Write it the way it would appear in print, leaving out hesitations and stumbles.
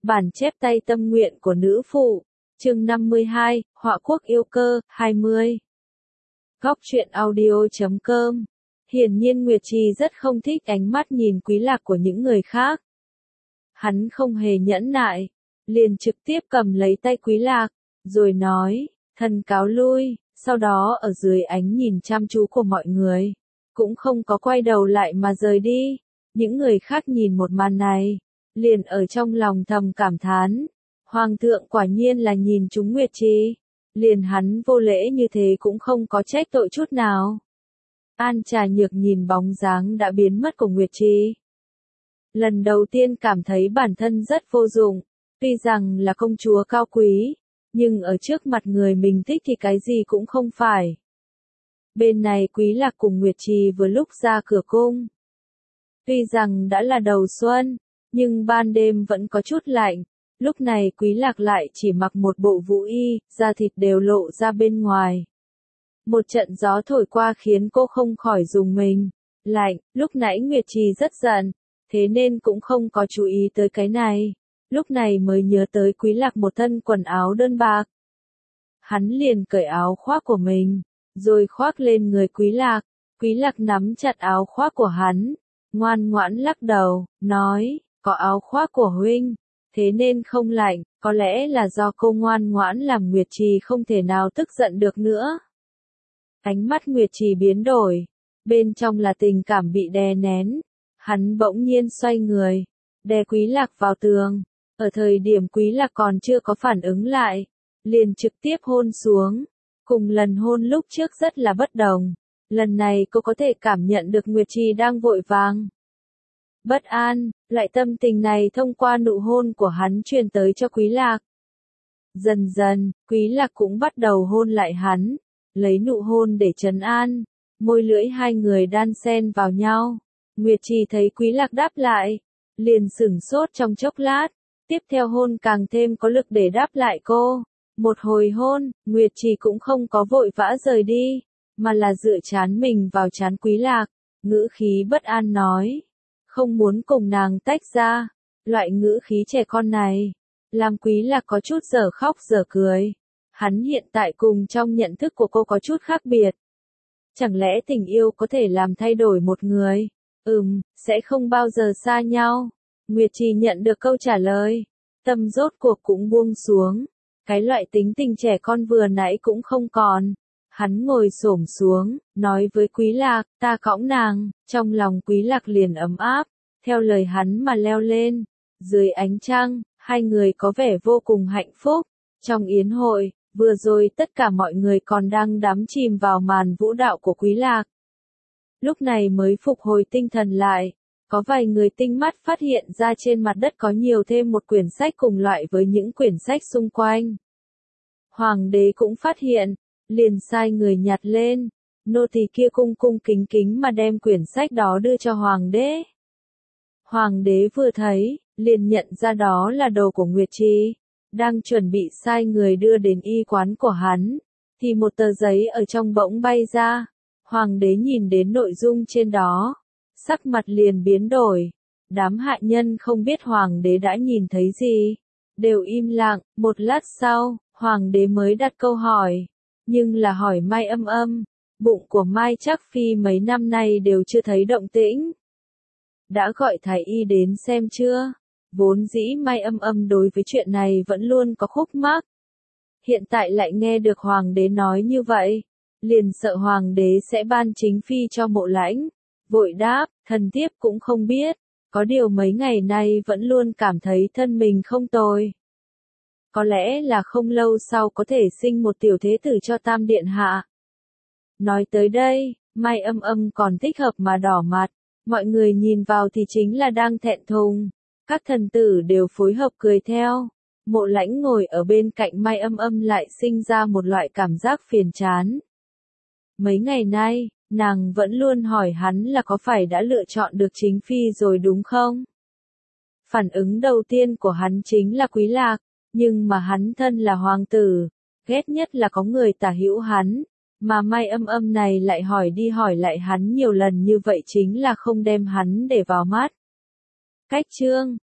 Bản chép tay tâm nguyện của nữ phụ, chương 52, Họa quốc yêu cơ, 20. Góc truyện audio.com. Hiển nhiên Nguyệt Trì rất không thích ánh mắt nhìn Quý Lạc của những người khác. Hắn không hề nhẫn nại, liền trực tiếp cầm lấy tay Quý Lạc, rồi nói, thần cáo lui, sau đó ở dưới ánh nhìn chăm chú của mọi người, cũng không có quay đầu lại mà rời đi. Những người khác nhìn một màn này, liền ở trong lòng thầm cảm thán, Hoàng thượng quả nhiên là nhìn trúng Nguyệt Trì, liền hắn vô lễ như thế cũng không có trách tội chút nào. An Trà Nhược nhìn bóng dáng đã biến mất của Nguyệt Trì. Lần đầu tiên cảm thấy bản thân rất vô dụng, tuy rằng là công chúa cao quý, nhưng ở trước mặt người mình thích thì cái gì cũng không phải. Bên này Quý Lạc cùng Nguyệt Trì vừa lúc ra cửa cung. Tuy rằng đã là đầu xuân, nhưng ban đêm vẫn có chút lạnh, lúc này Quý Lạc lại chỉ mặc một bộ vũ y, da thịt đều lộ ra bên ngoài. Một trận gió thổi qua khiến cô không khỏi rùng mình, lạnh, lúc nãy Nguyệt Trì rất giận, thế nên cũng không có chú ý tới cái này, lúc này mới nhớ tới Quý Lạc một thân quần áo đơn bạc. Hắn liền cởi áo khoác của mình, rồi khoác lên người Quý Lạc nắm chặt áo khoác của hắn, ngoan ngoãn lắc đầu, nói, có áo khoác của huynh, thế nên không lạnh, có lẽ là do cô ngoan ngoãn làm Nguyệt Trì không thể nào tức giận được nữa. Ánh mắt Nguyệt Trì biến đổi, bên trong là tình cảm bị đè nén, hắn bỗng nhiên xoay người, đè Quý Lạc vào tường, ở thời điểm Quý Lạc còn chưa có phản ứng lại, liền trực tiếp hôn xuống, cùng lần hôn lúc trước rất là bất đồng. Lần này cô có thể cảm nhận được Nguyệt Trì đang vội vàng, bất an, loại tâm tình này thông qua nụ hôn của hắn truyền tới cho Quý Lạc. Dần dần, Quý Lạc cũng bắt đầu hôn lại hắn, lấy nụ hôn để trấn an, môi lưỡi hai người đan xen vào nhau. Nguyệt Trì thấy Quý Lạc đáp lại, liền sửng sốt trong chốc lát, tiếp theo hôn càng thêm có lực để đáp lại cô. Một hồi hôn, Nguyệt Trì cũng không có vội vã rời đi, mà là dựa trán mình vào trán Quý Lạc, ngữ khí bất an nói, không muốn cùng nàng tách ra. Loại ngữ khí trẻ con này, làm Quý Lạc có chút dở khóc dở cười. Hắn hiện tại cùng trong nhận thức của cô có chút khác biệt. Chẳng lẽ tình yêu có thể làm thay đổi một người? Sẽ không bao giờ xa nhau. Nguyệt Trì nhận được câu trả lời, tâm rốt cuộc cũng buông xuống. Cái loại tính tình trẻ con vừa nãy cũng không còn. Hắn ngồi xổm xuống, nói với Quý Lạc, ta cõng nàng, trong lòng Quý Lạc liền ấm áp, theo lời hắn mà leo lên. Dưới ánh trăng, hai người có vẻ vô cùng hạnh phúc. Trong yến hội, vừa rồi tất cả mọi người còn đang đắm chìm vào màn vũ đạo của Quý Lạc. Lúc này mới phục hồi tinh thần lại, có vài người tinh mắt phát hiện ra trên mặt đất có nhiều thêm một quyển sách cùng loại với những quyển sách xung quanh. Hoàng đế cũng phát hiện, liền sai người nhặt lên, nô tỳ kia cung cung kính kính mà đem quyển sách đó đưa cho hoàng đế. Hoàng đế vừa thấy, liền nhận ra đó là đồ của Nguyệt Trì, đang chuẩn bị sai người đưa đến y quán của hắn, thì một tờ giấy ở trong bỗng bay ra. Hoàng đế nhìn đến nội dung trên đó, sắc mặt liền biến đổi. Đám hạ nhân không biết hoàng đế đã nhìn thấy gì, đều im lặng. Một lát sau, hoàng đế mới đặt câu hỏi, nhưng là hỏi Mai Âm Âm. Bụng của Mai Trác Phi mấy năm nay đều chưa thấy động tĩnh. Đã gọi thái y đến xem chưa? Vốn dĩ Mai Âm Âm đối với chuyện này vẫn luôn có khúc mắc. Hiện tại lại nghe được hoàng đế nói như vậy, liền sợ hoàng đế sẽ ban chính phi cho Mộ Lãnh, vội đáp, thần thiếp cũng không biết, có điều mấy ngày nay vẫn luôn cảm thấy thân mình không tồi. Có lẽ là không lâu sau có thể sinh một tiểu thế tử cho Tam Điện Hạ. Nói tới đây, Mai Âm Âm còn thích hợp mà đỏ mặt, mọi người nhìn vào thì chính là đang thẹn thùng. Các thần tử đều phối hợp cười theo. Mộ Lãnh ngồi ở bên cạnh Mai Âm Âm lại sinh ra một loại cảm giác phiền chán. Mấy ngày nay, nàng vẫn luôn hỏi hắn là có phải đã lựa chọn được chính phi rồi đúng không? Phản ứng đầu tiên của hắn chính là Quý Lạc, nhưng mà hắn thân là hoàng tử, ghét nhất là có người tả hữu hắn, mà Mai Âm Âm này lại hỏi đi hỏi lại hắn nhiều lần như vậy chính là không đem hắn để vào mắt. Cách chương